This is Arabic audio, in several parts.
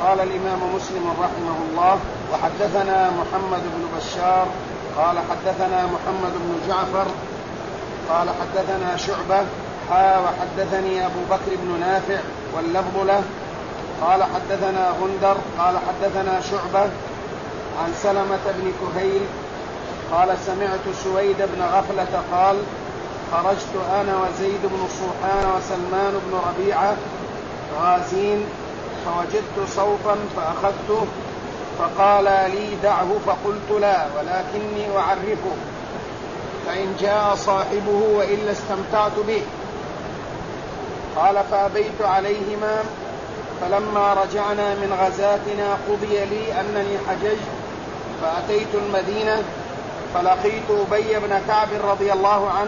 قال الإمام مسلم رحمه الله: وحدثنا محمد بن بشار قال حدثنا محمد بن جعفر قال حدثنا شعبة وحدثني أبو بكر بن نافع واللفظ له قال حدثنا غندر قال حدثنا شعبة عن سلمة بن كهيل قال سمعت سويد بن غفلة قال: خرجت أنا وزيد بن صوحان وسلمان بن ربيعة غازين فوجدت صوفا فأخذته فقال لي: دعه، فقلت: لا، ولكني أعرفه، فإن جاء صاحبه وإلا استمتعت به. قال: فأبيت عليهما، فلما رجعنا من غزاتنا قضي لي أنني حججت، فأتيت المدينة فلقيت أبي بن كعب رضي الله عنه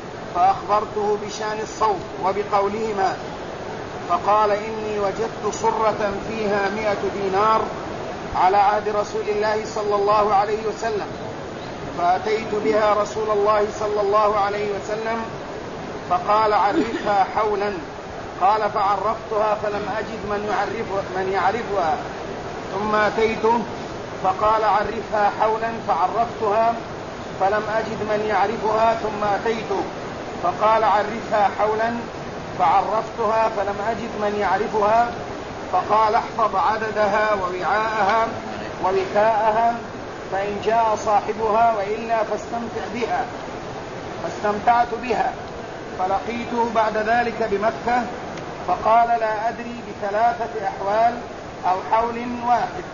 فأخبرته بشأن الصوت وبقولهما، فقال: إني وجدت صرة فيها 100 دينار على عهد رسول الله صلى الله عليه وسلم، فأتيت بها رسول الله صلى الله عليه وسلم فقال: عرفها حولا. قال: فعرفتها فلم أجد من يعرفها، ثم أتيته فقال: عرفها حولا، فعرفتها فلم أجد من يعرفها، ثم أتيته فقال: عرفها حولا، فعرفتها فلم أجد من يعرفها، فقال: احفظ عددها ووعاءها ووكاءها، فإن جاء صاحبها وإلا فاستمتع بها. فاستمتعت بها، فلقيته بعد ذلك بمكة فقال: لا أدري ب3 أحوال أو حول واحد.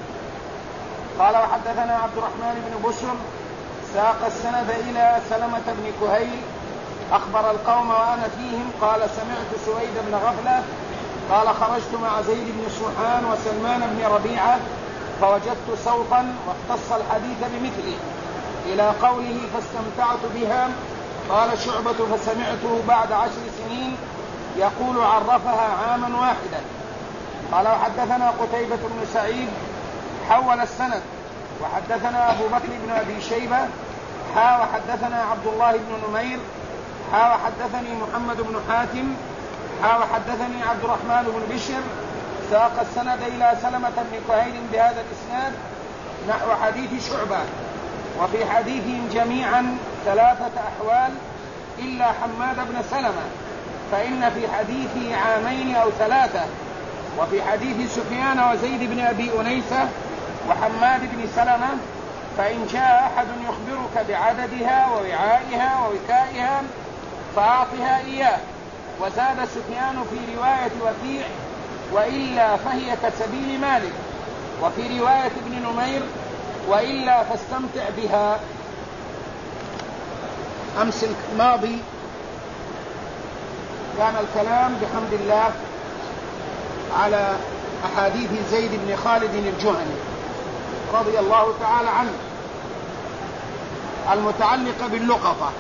قال: وحدثنا عبد الرحمن بن بشر ساق السند إلى سلمة بن كهيل أخبر القوم وأنا فيهم قال: سمعت سويد بن غفلة قال: خرجت مع زيد بن صوحان وسلمان بن ربيعة فوجدت صوفا، واختص الحديث بمثله إلى قوله: فاستمتعت بها. قال شعبة: فسمعته بعد 10 سنين يقول: عرفها عاما واحدا. قال: وحدثنا قتيبة بن سعيد حول السند وحدثنا أبو بكر بن أبي شيبة وحدثنا عبد الله بن نمير وحدثني محمد بن حاتم وحدثني عبد الرحمن بن بشر ساق السند إلى سلمة بن كهيل بهذا الإسناد نحو حديث شعبة، وفي حديثهم جميعا 3 أحوال إلا حماد بن سلمة، فإن في حديثه 2 أو 3، وفي حديث سفيان وزيد بن أبي أنيسة وحماد بن سلمة فإن جاء أحد يخبرك بعددها ووعائها ووكائها فأعطها إياه. وزاد سفيان في رواية وكيع: وإلا فهي كسبيل مالك، وفي رواية ابن نمير: وإلا فاستمتع بها. أمس الماضي كان الكلام بحمد الله على أحاديث زيد بن خالد الجهني رضي الله تعالى عنه المتعلقة باللقطة.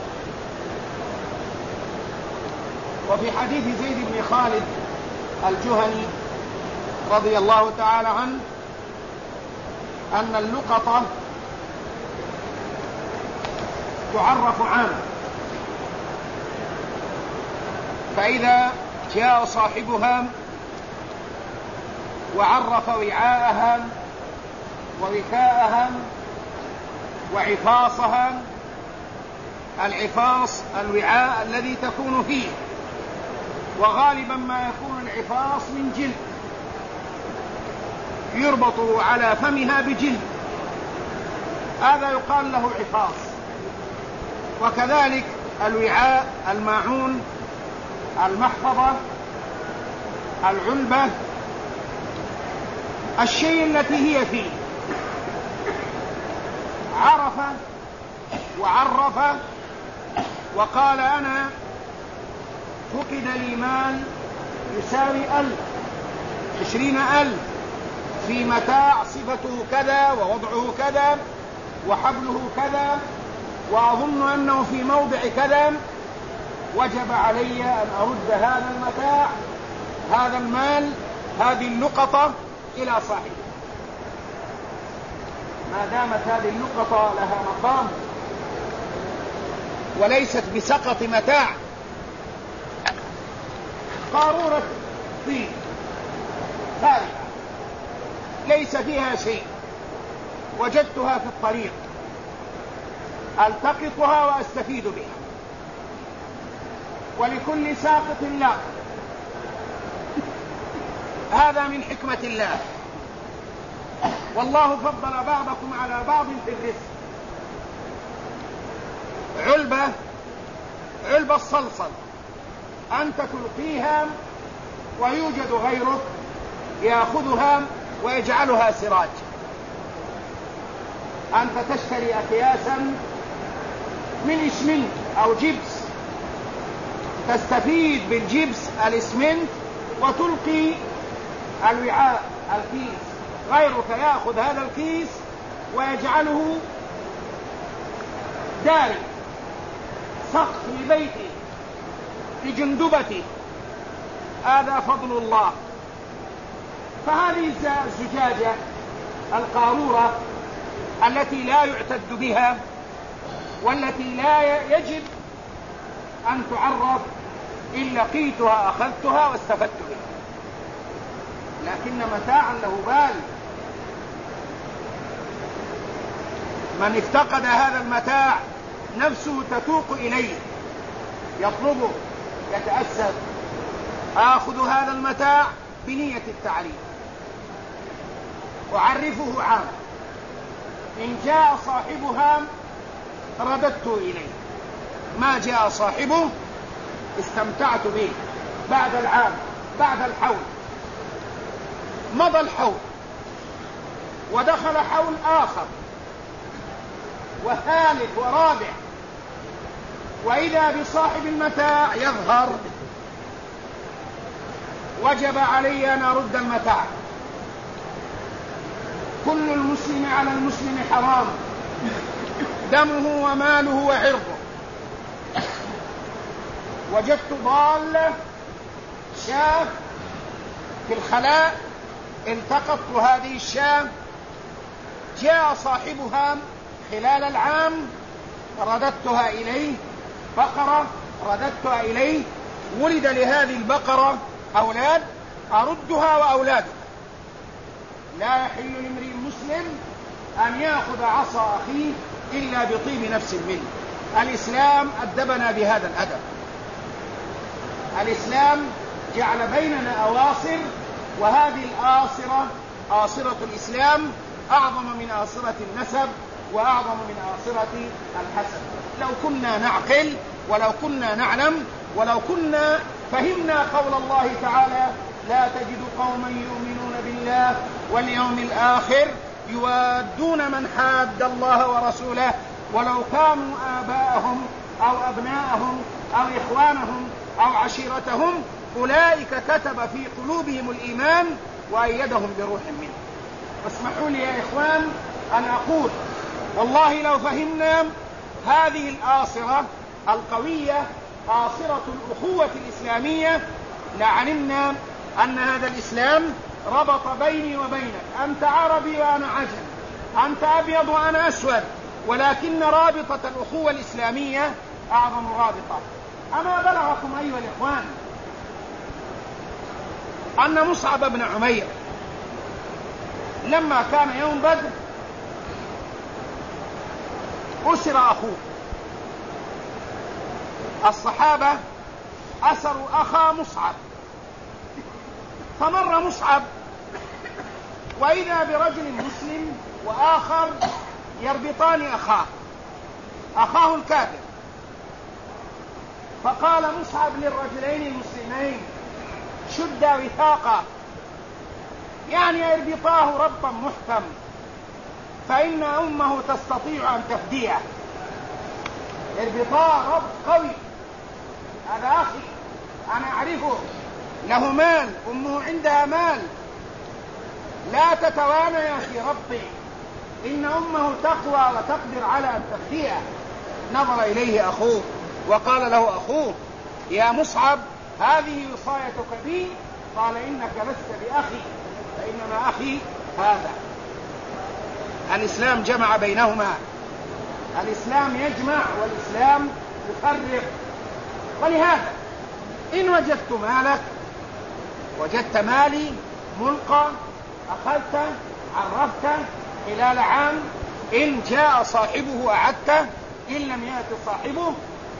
وفي حديث زيد بن خالد الجهني رضي الله تعالى عنه أن اللقطة تعرف عاما، فإذا جاء صاحبها وعرف وعاءها ووكاءها وعفاصها. العفاص الوعاء الذي تكون فيه، وغالبا ما يكون العفاص من جلد يربط على فمها بجلد، هذا يقال له عفاص. وكذلك الوعاء الماعون، المحفظة، العلبة، الشيء التي هي فيه. عرف وعرف وقال: أنا فقد لي مال يساوي 20,000 في متاع صفته كذا ووضعه كذا وحبله كذا، وأظن أنه في موضع كذا، وجب علي أن أرد هذا المتاع، هذا المال، هذه اللقطة إلى صاحبه، ما دامت هذه اللقطة لها مقام وليست بسقط متاع. قارورة طين فارغة ليس فيها شيء، وجدتها في الطريق ألتقطها وأستفيد بها، ولكل ساقط لا. هذا من حكمة الله، والله فضل بعضكم على بعض في الرزق. علبة الصلصل أنت تلقيها ويوجد غيرك يأخذها ويجعلها سراج. أنت تشتري أكياسا من إسمنت أو جبس، تستفيد بالجبس الإسمنت وتلقي الوعاء الكيس، غيرك يأخذ هذا الكيس ويجعله داري، سقف لبيته، لجندبته. هذا فضل الله. فهذه الزجاجة القارورة التي لا يعتد بها والتي لا يجب أن تعرف إن لقيتها أخذتها واستفدت بها، لكن متاعا له بال. من افتقد هذا المتاع نفسه تتوق إليه، يطلبه، يتأسف. آخذ هذا المتاع بنية التعريف، أعرفه عام، إن جاء صاحبها رددته إليه، ما جاء صاحبه استمتعت به. بعد العام، بعد الحول، مضى الحول ودخل حول آخر وثالث ورابع، وإذا بصاحب المتاع يظهر، وجب علي أن أرد المتاع. كل المسلم على المسلم حرام، دمه وماله وعرضه. وجدت ضالة شاة في الخلاء، التقطت هذه الشاة، جاء صاحبها خلال العام رددتها إليه، بقرة رددتها إليه، ولد لهذه البقرة أولاد، أردها وأولادها. لا يحل لامرئ مسلم أن يأخذ عصا أخيه إلا بطيب نفس منه. الإسلام أدبنا بهذا الأدب. الإسلام جعل بيننا أواصر، وهذه الآصرة آصرة الإسلام أعظم من آصرة النسب وأعظم من آصرة الحسب. لو كنا نعقل، ولو كنا نعلم، ولو كنا فهمنا قول الله تعالى: لا تجد قوما يؤمنون بالله واليوم الآخر يوادون من حاد الله ورسوله ولو كانوا آباءهم أو أبناءهم أو إخوانهم أو عشيرتهم أولئك كتب في قلوبهم الإيمان وأيدهم بروح منه. فاسمحوا لي يا إخوان أن أقول: والله لو فهمنا هذه الآصرة القوية، آصرة الأخوة الإسلامية، لعلمنا أن هذا الإسلام ربط بيني وبينك، أنت عربي وأنا عجم، أنت أبيض وأنا أسود، ولكن رابطة الأخوة الإسلامية أعظم رابطة. أما بلغكم أيها الإخوان أن مصعب بن عمير لما كان يوم بدر أسر أخوه. الصحابة أسروا أخا مصعب، فمر مصعب وإذا برجل مسلم وآخر يربطان أخاه الكافر، فقال مصعب للرجلين المسلمين: شد وثاقا، يعني اربطاه ربطا محكم، فإن أمه تستطيع أن تفديه. اربطاه ربط قوي، هذا أخي أنا أعرفه، له مال، أمه عندها مال، لا تتوانى في ربطي، إن أمه تقوى وتقدر على أن تفديه. نظر إليه أخوه وقال له أخوه: يا مصعب، هذه وصايتك بي؟ قال: إنك لست بأخي، فإنما أخي هذا. الإسلام جمع بينهما، الإسلام يجمع والإسلام يفرق. ولهذا إن وجدت مالك، وجدت مالي ملقى، أخذته عرفته خلال عام، إن جاء صاحبه أعدته، إن لم يأت صاحبه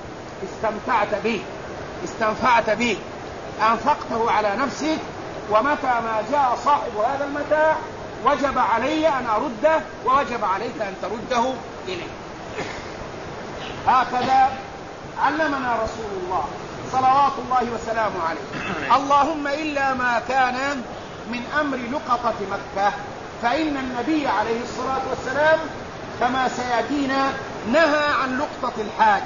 استنفعت به، أنفقته على نفسك. ومتى ما جاء صاحب هذا المتاع وجب علي أن أرده، ووجب عليك أن ترده إليه. هكذا علمنا رسول الله صلوات الله وسلامه عليه. اللهم إلا ما كان من أمر لقطة مكة، فإن النبي عليه الصلاة والسلام كما سيأتينا نهى عن لقطة الحاج،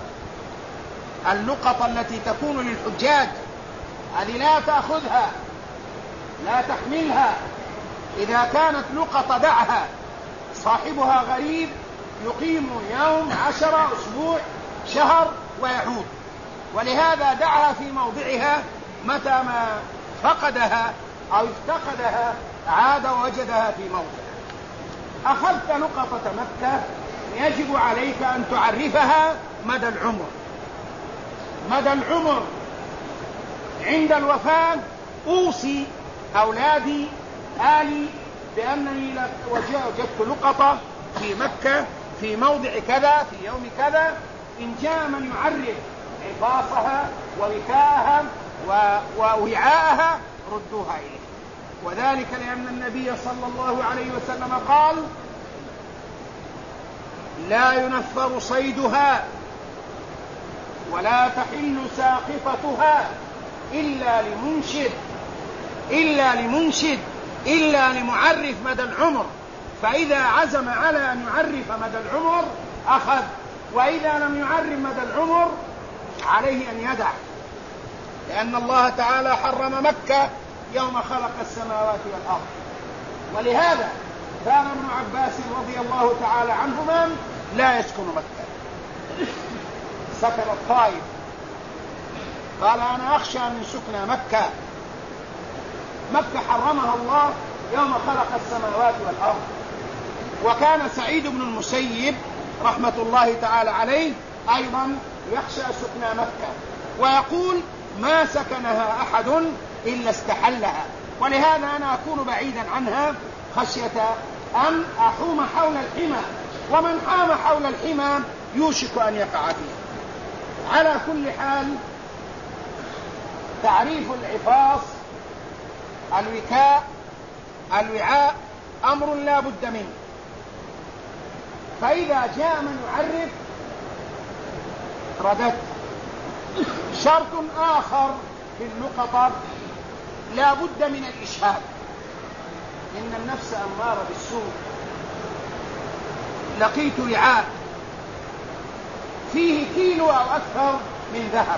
اللقطة التي تكون للحجاج، هذه لا تأخذها، لا تحملها. إذا كانت لقطة دعها، صاحبها غريب يقيم يوم 10 أسبوع شهر ويعود، ولهذا دعها في موضعها، متى ما فقدها أو افتقدها عاد ووجدها في موضع. أخذت لقطة مكة، يجب عليك أن تعرفها مدى العمر. مدى العمر عند الوفاة أوصي أولادي آلي بأنني وجدت لقطة في مكة في موضع كذا في يوم كذا، إن جاء من يعرف عفاصها ووكاءها ووعاءها ردوها إليه. وذلك لأن النبي صلى الله عليه وسلم قال: لا ينفر صيدها ولا تحل ساقطتها إلا لمعرف مدى العمر، فإذا عزم على أن يعرف مدى العمر أخذ، وإذا لم يعرف مدى العمر عليه أن يدع، لأن الله تعالى حرم مكة يوم خلق السماوات والأرض. ولهذا كان ابن عباس رضي الله تعالى عنهما لا يسكن مكة، سكن الطائف. قال: أنا أخشى من سكن مكة، مكة حرمها الله يوم خلق السماوات والأرض. وكان سعيد بن المسيب رحمة الله تعالى عليه أيضا يخشى سكن مكة، ويقول: ما سكنها أحد إلا استحلها، ولهذا أنا أكون بعيدا عنها خشية أن أحوم حول الحمى، ومن حام حول الحمى يوشك أن يقع فيه. على كل حال، تعريف العفاص الوكاء الوعاء أمر لا بد منه، فإذا جاء من يعرف رددت. شرط آخر في اللقطة: لا بد من الإشهاد، إن النفس أمارة بالسوء. لقيت وعاء فيه كيلو أو أكثر من ذهب،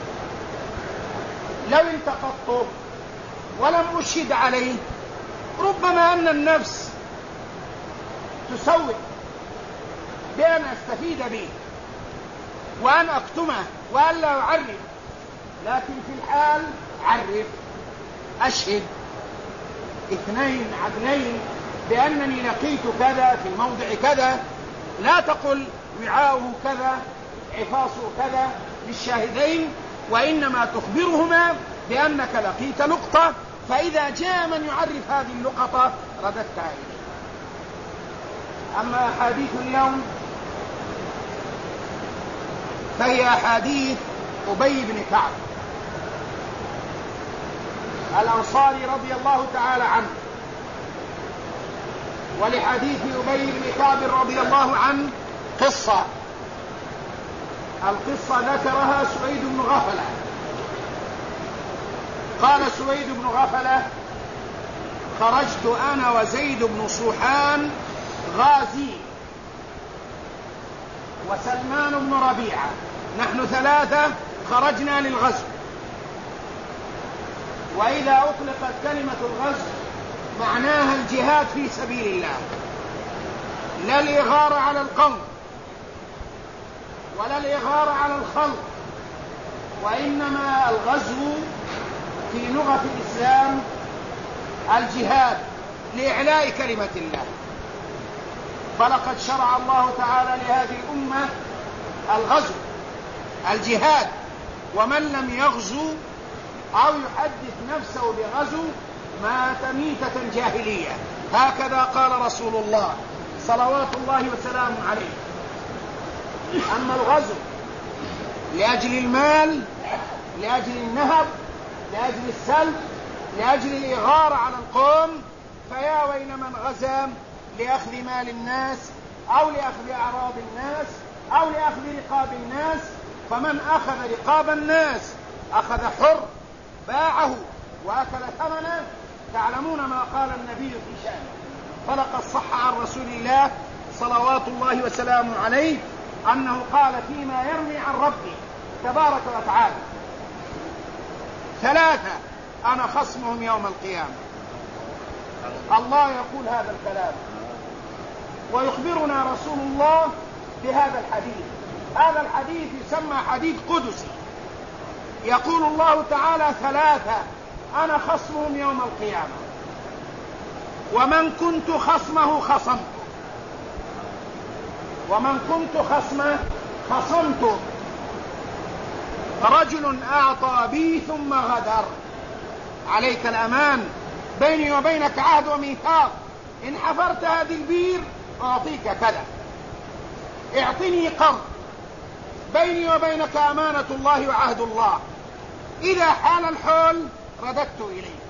لو التقطته ولم أشهد عليه ربما أن النفس تسوء بأن أستفيد به وأن أكتمه وأن لا أعرف، لكن في الحال عرف، أشهد 2 عدلين بأنني لقيت كذا في موضع كذا، لا تقل وعاؤه كذا عفاصه كذا للشاهدين، وإنما تخبرهما بأنك لقيت لقطة، فإذا جاء من يعرف هذه اللقطة رددتها إليه. أما أحاديث اليوم فهي أحاديث أبي بن كعب الأنصاري رضي الله تعالى عنه. ولحديث أبي بن كعب رضي الله عنه قصة، القصة ذكرها سويد بن غفلة. قال سويد بن غفلة: خرجت أنا وزيد بن صوحان غازي وسلمان بن ربيعة، نحن 3 خرجنا للغزو. وإذا أطلقت كلمة الغزو معناها الجهاد في سبيل الله، لا الإغارة على القوم ولا الإغارة على الخلق، وإنما الغزو في لغة الإسلام الجهاد لإعلاء كلمة الله. فلقد شرع الله تعالى لهذه الأمة الغزو الجهاد، ومن لم يغزو أو يحدث نفسه بغزو مات ميتة جاهلية. هكذا قال رسول الله صلوات الله وسلامه عليه. أما الغزو لأجل المال، لأجل النهب، لأجل السلب، لأجل الإغارة على القوم، فيا ويل من غزا لأخذ مال الناس أو لأخذ أعراض الناس أو لأخذ رقاب الناس. فمن أخذ رقاب الناس أخذ حر باعه وأكل ثمنه. تعلمون ما قال النبي في شأنه، فلقد صح عن رسول الله صلوات الله وسلامه عليه أنه قال فيما يروي عن ربه تبارك وتعالى: 3 أنا خصمهم يوم القيامة. الله يقول هذا الكلام ويخبرنا رسول الله بهذا الحديث. هذا الحديث يسمى حديث قدسي. يقول الله تعالى: 3 أنا خصمهم يوم القيامة، ومن كنت خصمه خصمته، ومن كنت خصمه خصمته. رجل أعطى بي ثم غدر. عليك الأمان، بيني وبينك عهد وميثاق، إن حفرت هذه البير أعطيك كذا، اعطني قرض، بيني وبينك أمانة الله وعهد الله، إذا حال الحول رددت إليه.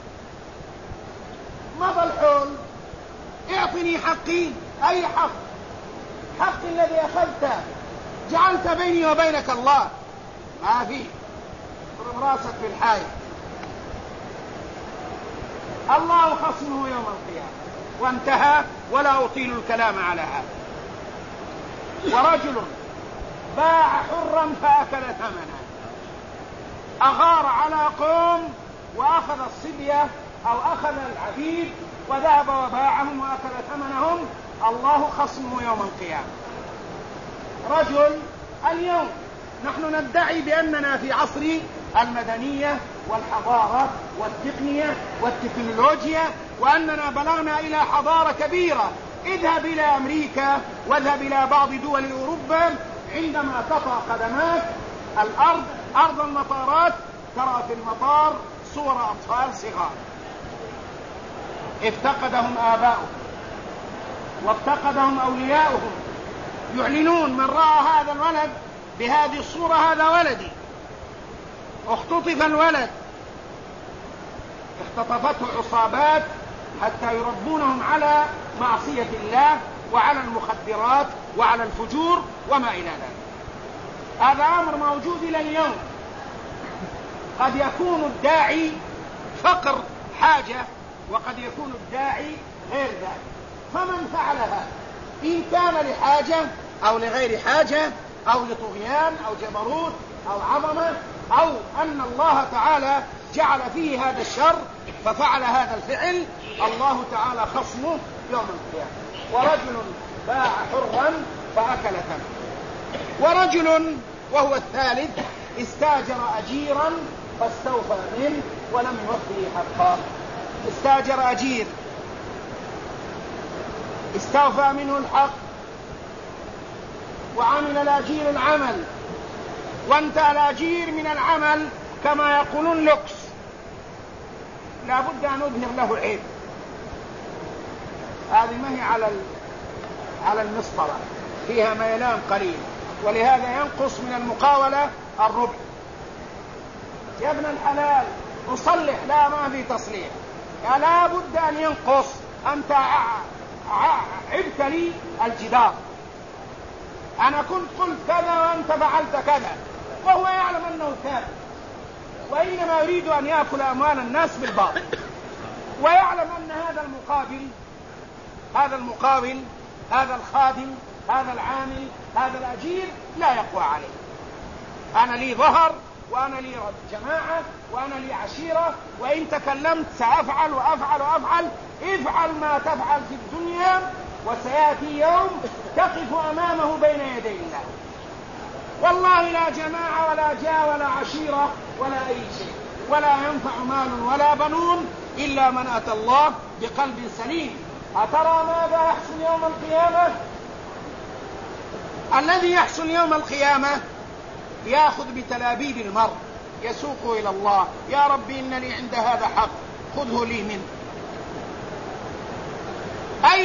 مضى الحول، اعطني حقي. أي حق؟ حق الذي أخذته جعلت بيني وبينك الله، ما فيه، اضرب راسك في الحائط. الله خصمه يوم القيامة، وانتهى، ولا أطيل الكلام على هذا. ورجل باع حرا فأكل ثمنه، أغار على قوم وأخذ الصبية أو أخذ العبيد وذهب وباعهم وأكل ثمنهم، الله خصمه يوم القيامة. رجل، اليوم نحن ندعي بأننا في عصر المدنية والحضارة والتقنية والتكنولوجيا، وأننا بلغنا إلى حضارة كبيرة. اذهب إلى أمريكا واذهب إلى بعض دول أوروبا، عندما تطأ قدماك الأرض، أرض المطارات، ترى في المطار صور أطفال صغار افتقدهم آباؤهم وافتقدهم أولياؤهم، يعلنون: من رأى هذا الولد بهذه الصورة هذا ولدي. اختطف الولد، اختطفته عصابات حتى يربونهم على معصية الله وعلى المخدرات وعلى الفجور وما إلى ذلك. هذا أمر موجود إلى اليوم. قد يكون الداعي فقر حاجة، وقد يكون الداعي غير ذلك. فمن فعل هذا إن كان لحاجة أو لغير حاجة أو لطغيان أو جبروت أو عظمة، أو أن الله تعالى جعل فيه هذا الشر ففعل هذا الفعل، الله تعالى خصمه يوم القيامة. ورجل باع حرا فأكل ثمنه. ورجل، وهو الثالث، استاجر أجيرا فاستوفى منه ولم يوفه حقه. استاجر أجير، استوفى منه الحق، وعمل الأجير العمل، وانتهى الأجير من العمل كما يقولون لوكس، لا بد أن نظهر له عيب. هذه ما هي على المسطرة، فيها ميلان قليل، ولهذا ينقص من المقاولة الربع. يا ابن الحلال نصلح، لا ما في تصليح، لا بد أن ينقص. أنت عبت لي الجدار، أنا كنت قلت كذا وأنت فعلت كذا، وهو يعلم أنه كاذب، وإنما يريد أن يأكل أموال الناس بالباطل، ويعلم أن هذا المقاول، هذا الخادم، هذا العامل، هذا الأجير لا يقوى عليه. أنا لي ظهر، وأنا لي جماعة، وأنا لي عشيرة، وإن تكلمت سأفعل وأفعل وأفعل. افعل ما تفعل في الدنيا، وسيأتي يوم تقف أمامه بين يدي الله، والله لا جماعة ولا جاء ولا عشيرة ولا أي شيء، ولا ينفع مال ولا بنون إلا من أتى الله بقلب سليم. أترى ماذا يحصل يوم القيامة؟ الذي يحصل يوم القيامة يأخذ بتلابيب المرء، يسوق إلى الله: يا ربي إن لي عند هذا حق، خذه لي منه.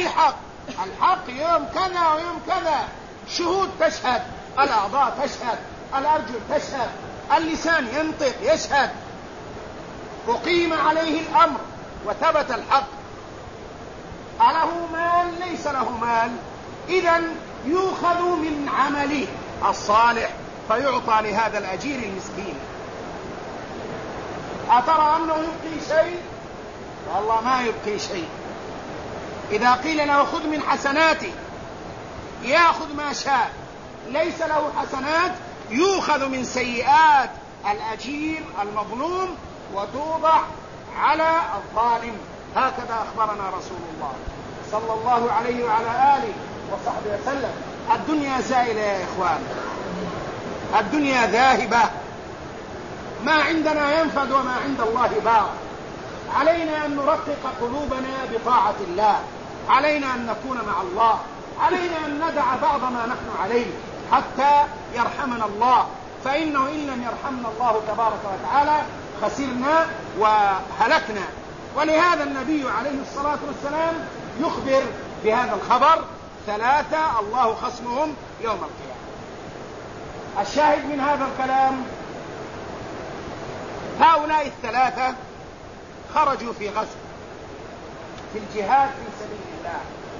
أي حق؟ الحق يوم كذا ويوم كذا، شهود تشهد، الأعضاء تشهد، الأرجل تشهد، اللسان ينطق يشهد، أقيم عليه الأمر وثبت الحق. أله مال؟ ليس له مال، إذن يؤخذ من عمله الصالح فيعطى لهذا الأجير المسكين. أترى أنه يبقي شيء؟ والله ما يبقي شيء. إذا قيل له خذ من حسناته يأخذ ما شاء، ليس له حسنات يؤخذ من سيئات الأجير المظلوم وتوضع على الظالم. هكذا أخبرنا رسول الله صلى الله عليه وعلى آله وصحبه وسلم. الدنيا زائلة يا إخوان، الدنيا ذاهبة، ما عندنا ينفد وما عند الله باق. علينا أن نرقق قلوبنا بطاعة الله، علينا أن نكون مع الله، علينا أن ندع بعض ما نحن عليه حتى يرحمنا الله، فإنه إن لم يرحمنا الله تبارك وتعالى خسرنا وهلكنا. ولهذا النبي عليه الصلاة والسلام يخبر بهذا الخبر: 3 الله خصمهم يوم القيامة. الشاهد من هذا الكلام: هؤلاء 3 خرجوا في غزو في الجهاد في سبيل الله،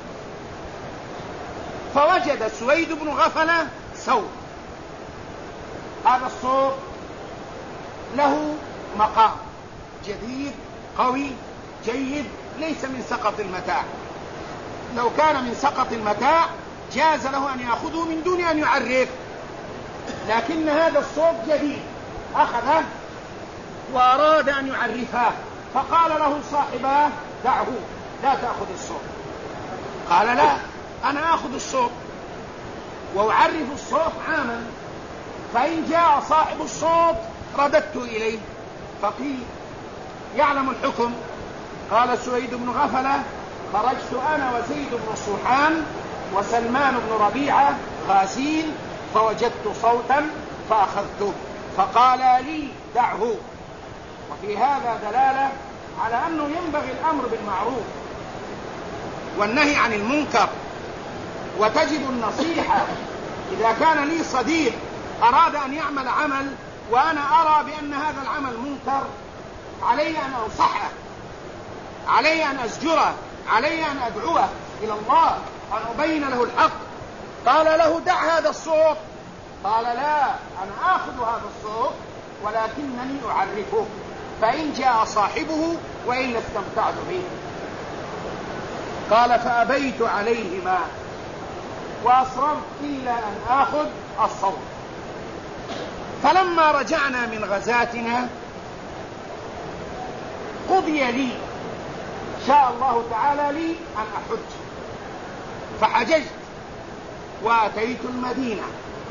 فوجد سويد بن غفلة صوت. هذا الصوت له مقام جديد قوي جيد، ليس من سقط المتاع. لو كان من سقط المتاع جاز له أن يأخذه من دون أن يعرف، لكن هذا الصوت جديد أخذه وأراد أن يعرفه، فقال له صاحباه: دعه، لا تأخذ الصوت. قال: لا، أنا أخذ الصوت وأعرف الصوت عاما، فإن جاء صاحب الصوت رددت إليه. فقيل: يعلم الحكم. قال سويد بن غفلة: خرجت أنا وزيد بن الصوحان وسلمان بن ربيعة غازين، فوجدت صوتا فأخذته، فقال لي: دعه. وفي هذا دلالة على أنه ينبغي الأمر بالمعروف والنهي عن المنكر، وتجب النصيحة. إذا كان لي صديق أراد أن يعمل عمل وأنا أرى بأن هذا العمل منكر، علي أن أنصحه، علي أن أزجره، علي أن أدعوه إلى الله، أن أبين له الحق. قال له: دع هذا الصوت. قال: لا، أنا آخذ هذا الصوت ولكنني أعرفه، فإن جاء صاحبه وإلا استمتعت به. قال: فأبيت عليهما وأصررت إلا أن آخذ الصوت. فلما رجعنا من غزاتنا قضي لي، شاء الله تعالى لي أن أحج، فحججت وأتيت المدينة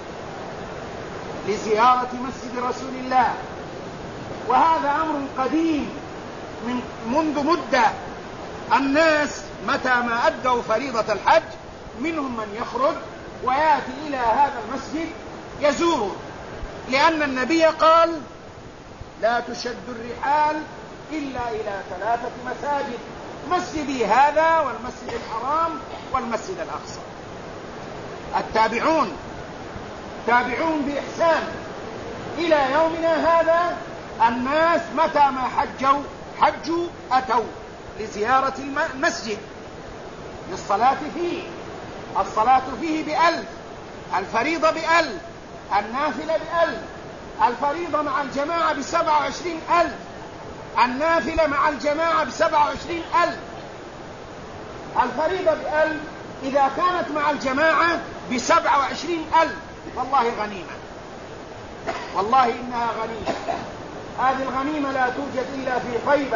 لزيارة مسجد رسول الله. وهذا أمر قديم منذ مدة. الناس متى ما أدوا فريضة الحج منهم من يخرج ويأتي إلى هذا المسجد يزوره، لأن النبي قال: لا تشد الرحال إلا إلى 3 مساجد: مسجدي هذا والمسجد الحرام والمسجد الأقصى. التابعون تابعون بإحسان إلى يومنا هذا. الناس متى ما حجوا أتوا لزيارة المسجد للصلاة فيه. الصلاة فيه ب1000، الفريضة ب1000، النافلة ب1000، الفريضة مع الجماعة ب27,000، النافلة مع الجماعة ب27,000. الفريضة ب1000 إذا كانت مع الجماعة ب27,000. والله غنيمة، والله إنها غنيمة. هذه الغنيمة لا توجد إلا في طيبة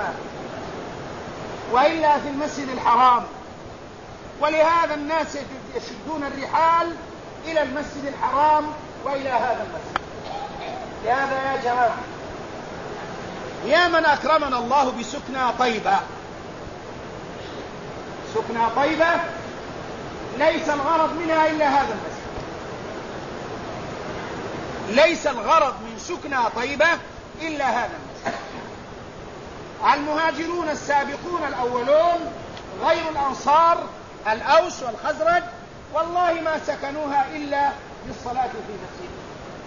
وإلا في المسجد الحرام. ولهذا الناس يشدون الرحال إلى المسجد الحرام وإلى هذا المسجد. لهذا يا جماعة، يا من أكرمنا الله بسكنى طيبة، سكنى طيبة ليس الغرض منها إلا هذا المسجد، ليس الغرض من سكنى طيبة إلا هذا المسجد. المهاجرون السابقون الأولون غير الأنصار الأوس والخزرج والله ما سكنوها إلا للصلاة في مسجد،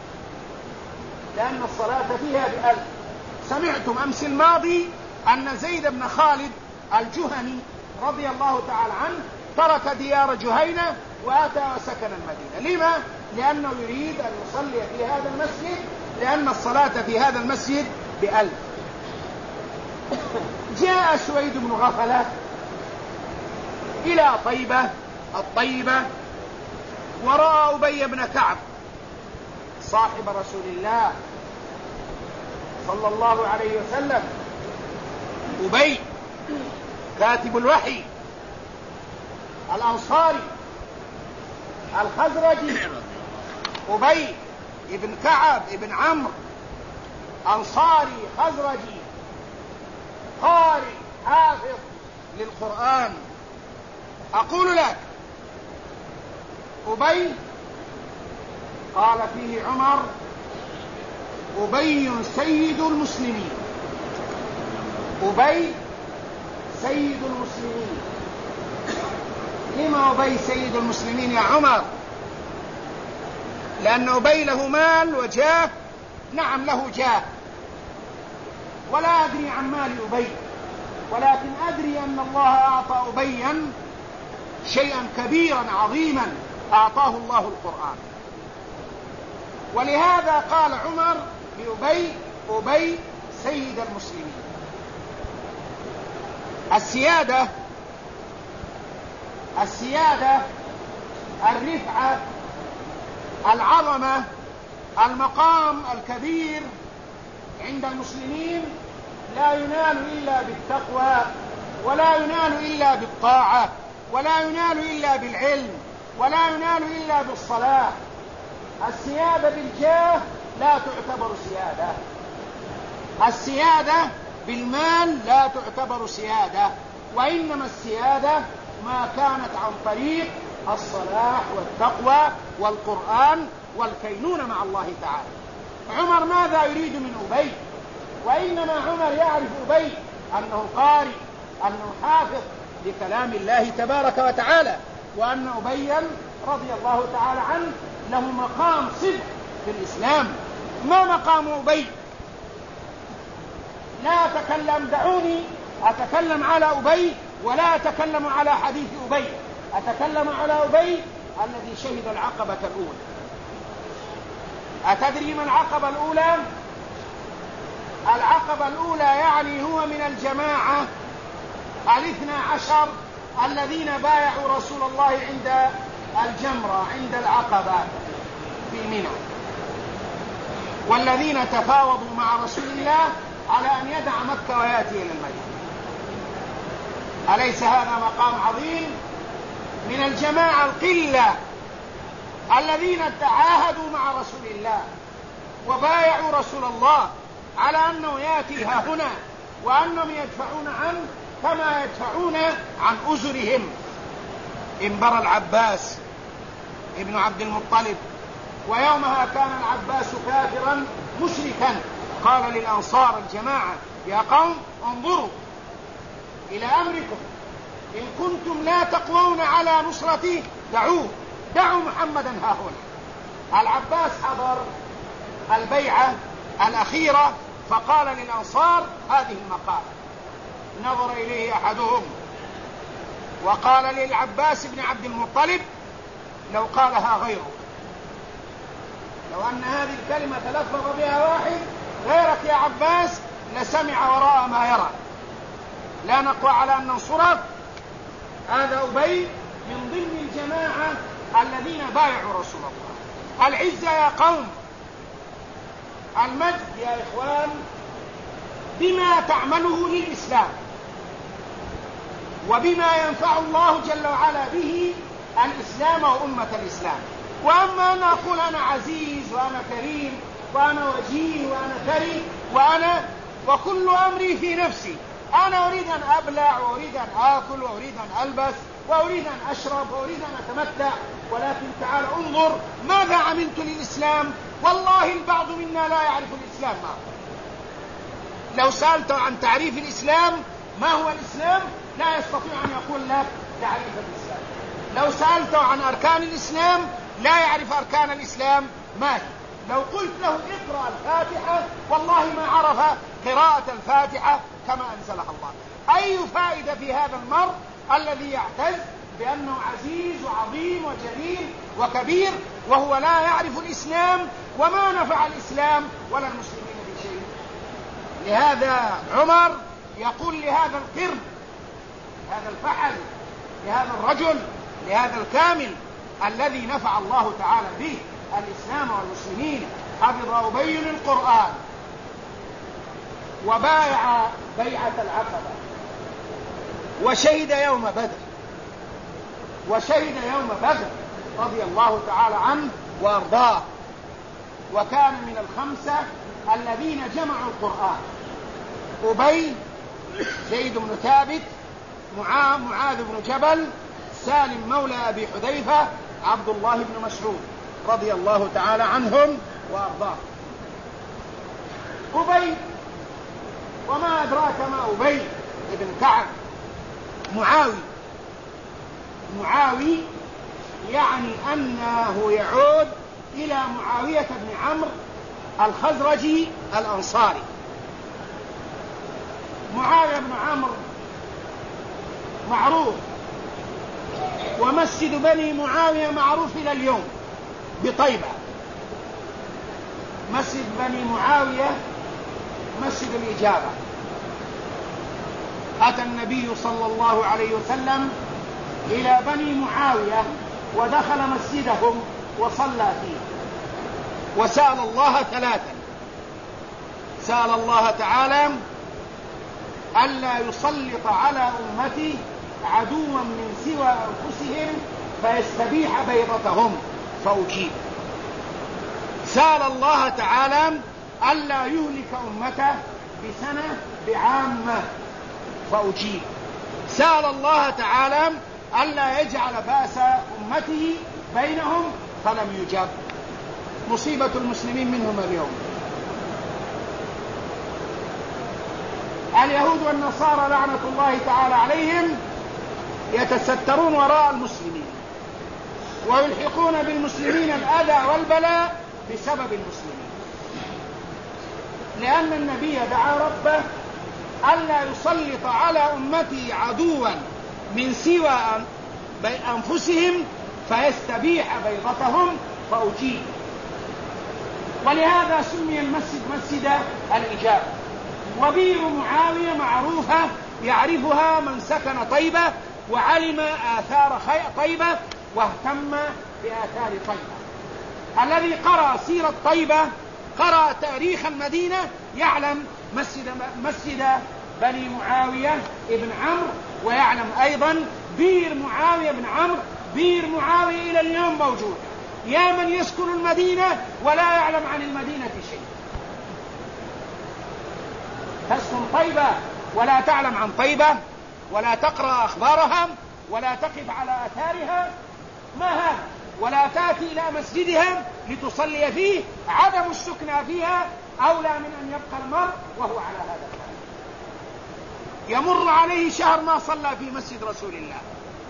لأن الصلاة فيها ب1000. سمعتم أمس الماضي أن زيد بن خالد الجهني رضي الله تعالى عنه ترك ديار جهينة وأتى وسكن المدينة. لما؟ لأنه يريد أن يصلي في هذا المسجد، لأن الصلاة في هذا المسجد ب1000. جاء سويد بن غفلة إلى الطيبة ورأى أبي بن كعب صاحب رسول الله صلى الله عليه وسلم، أبي كاتب الوحي الأنصاري الخزرجي، أبي ابن كعب ابن عمرو أنصاري خزرجي قارئ حافظ للقرآن. أقول لك أبي قال فيه عمر: أبي سيد المسلمين، أبي سيد المسلمين. لما أبي سيد المسلمين يا عمر؟ لأن أبي له مال وجاه، نعم له جاه، ولا أدري عن مال أبي، ولكن أدري أن الله أعطى أبيا شيئا كبيرا عظيما، أعطاه الله القرآن. ولهذا قال عمر لأبي: أبي سيد المسلمين. السيادة، الرفعة، العظمة، المقام الكبير عند المسلمين لا ينال إلا بالتقوى، ولا ينال إلا بالطاعة، ولا ينال إلا بالعلم، ولا ينال إلا بالصلاة. السيادة بالجاه لا تعتبر سيادة، السيادة بالمال لا تعتبر سيادة، وإنما السيادة ما كانت عن طريق الصلاح والتقوى والقرآن والكينون مع الله تعالى. عمر ماذا يريد من أبي؟ وإنما عمر يعرف أبي أنه قارئ، أنه حافظ لكلام الله تبارك وتعالى، وأن أبيا رضي الله تعالى عنه له مقام صدق في الإسلام. ما مقام أبي؟ لا أتكلم، دعوني أتكلم على أبي ولا أتكلم على حديث أبي، أتكلم على أبي الذي شهد العقبة الأولى. أتدري ما العقبة الأولى؟ العقبة الأولى يعني هو من الجماعة 12 الذين بايعوا رسول الله عند الجمرة، عند العقبة في منى، والذين تفاوضوا مع رسول الله على أن يدع مكة ويأتي إلى المدينة. أليس هذا مقام عظيم؟ من الجماعة القلة الذين تعاهدوا مع رسول الله وبايعوا رسول الله على أنه يأتي ها هنا، وأنهم يدفعون عنه كما يدفعون عن أزرهم. انبرى العباس ابن عبد المطلب، ويومها كان العباس كافرا مشركا، قال للأنصار الجماعة: يا قوم انظروا إلى أمركم، إن كنتم لا تقوون على نصرتي دعوا محمدا ها هنا. العباس حضر البيعة الأخيرة فقال للأنصار هذه المقالة. نظر إليه أحدهم وقال للعباس بن عبد المطلب: لو قالها غيرك، لو أن هذه الكلمة تلفظ بها واحد غيرك يا عباس لسمع وراء ما يرى، لا نقوى على أن ننصرك. هذا أبي من ضمن الجماعة الذين بايعوا رسول الله. العزة يا قوم، المجد يا إخوان بما تعمله للإسلام، وبما ينفع الله جل وعلا به الإسلام وأمة الإسلام. وأما أن أقول أنا عزيز وأنا كريم وأنا وجيه وأنا ثري وكل أمري في نفسي، أنا أريد أن أبلع وأريد أن آكل وأريد أن ألبس وأريد أن أشرب وأريد أن أتمتع، ولكن تعال انظر ماذا عملت للإسلام. والله البعض منا لا يعرف الإسلام ما هو. لو سألته عن تعريف الإسلام ما هو الإسلام لا يستطيع أن يقول لك تعريف الإسلام. لو سألته عن أركان الإسلام لا يعرف أركان الإسلام ما هي. لو قلت له اقرأ الفاتحة والله ما عرف قراءة الفاتحة كما أنزلها الله. أي فائدة في هذا المرء الذي يعتز بأنه عزيز وعظيم وجليل وكبير وهو لا يعرف الإسلام وما نفع الإسلام ولا المسلمين بشيء؟ لهذا عمر يقول لهذا القرد، هذا الفحل، لهذا الرجل، لهذا الكامل الذي نفع الله تعالى به الإسلام والمسلمين: حفظ أبي القرآن وبايع بيعة العقبة وشهد يوم بدر رضي الله تعالى عنه وأرضاه، وكان من الخمسة الذين جمعوا القرآن: أبي، زيد بن ثابت، معاذ بن جبل، سالم مولى أبي حذيفة، عبد الله بن مسعود رضي الله تعالى عنهم وأرضاه. أبي، وما أدراك ما أبي بن كعب. معاوي يعني أنه يعود إلى معاوية بن عمرو الخزرجي الأنصاري. معاوية بن عمرو معروف، ومسجد بني معاوية معروف إلى اليوم بطيبة. مسجد بني معاوية مسجد الإجابة. أتى النبي صلى الله عليه وسلم إلى بني معاوية ودخل مسجدهم وصلى فيه، وسأل الله ثلاثا: سأل الله تعالى ألا يسلط على أمتي عدوا من سوى أنفسهم فيستبيح بيضتهم فأجيب. سأل الله تعالى ألا يهلك أمته بسنة بعامة فأجيب. سأل الله تعالى ألا يجعل بأس أمته بينهم فلم يجب. مصيبة المسلمين منهم اليوم: اليهود والنصارى لعنة الله تعالى عليهم يتسترون وراء المسلمين ويلحقون بالمسلمين الأذى والبلاء بسبب المسلمين، لأن النبي دعا ربه ألا يسلط على أمتي عدوا من سوى أنفسهم فيستبيح بيضتهم فأجيب. ولهذا سمي المسجد مسجد الإجابة. وبير معاوية معروفة يعرفها من سكن طيبة وعلم آثار طيبة واهتم بآثار طيبة. الذي قرأ سيرة طيبة، قرأ تاريخ المدينة، يعلم مسجد بني معاوية ابن عمرو، ويعلم أيضا بير معاوية بن عمرو. بير معاوية إلى اليوم موجود. يا من يسكن المدينة ولا يعلم عن المدينة شيء، تسكن طيبة ولا تعلم عن طيبة ولا تقرأ أخبارها ولا تقف على آثارها، ما هذا؟ ولا تأتي إلى مسجدها لتصلي فيه. عدم السكنى فيها أولى من أن يبقى المرء وهو على هذا الحال. يمر عليه شهر ما صلى في مسجد رسول الله،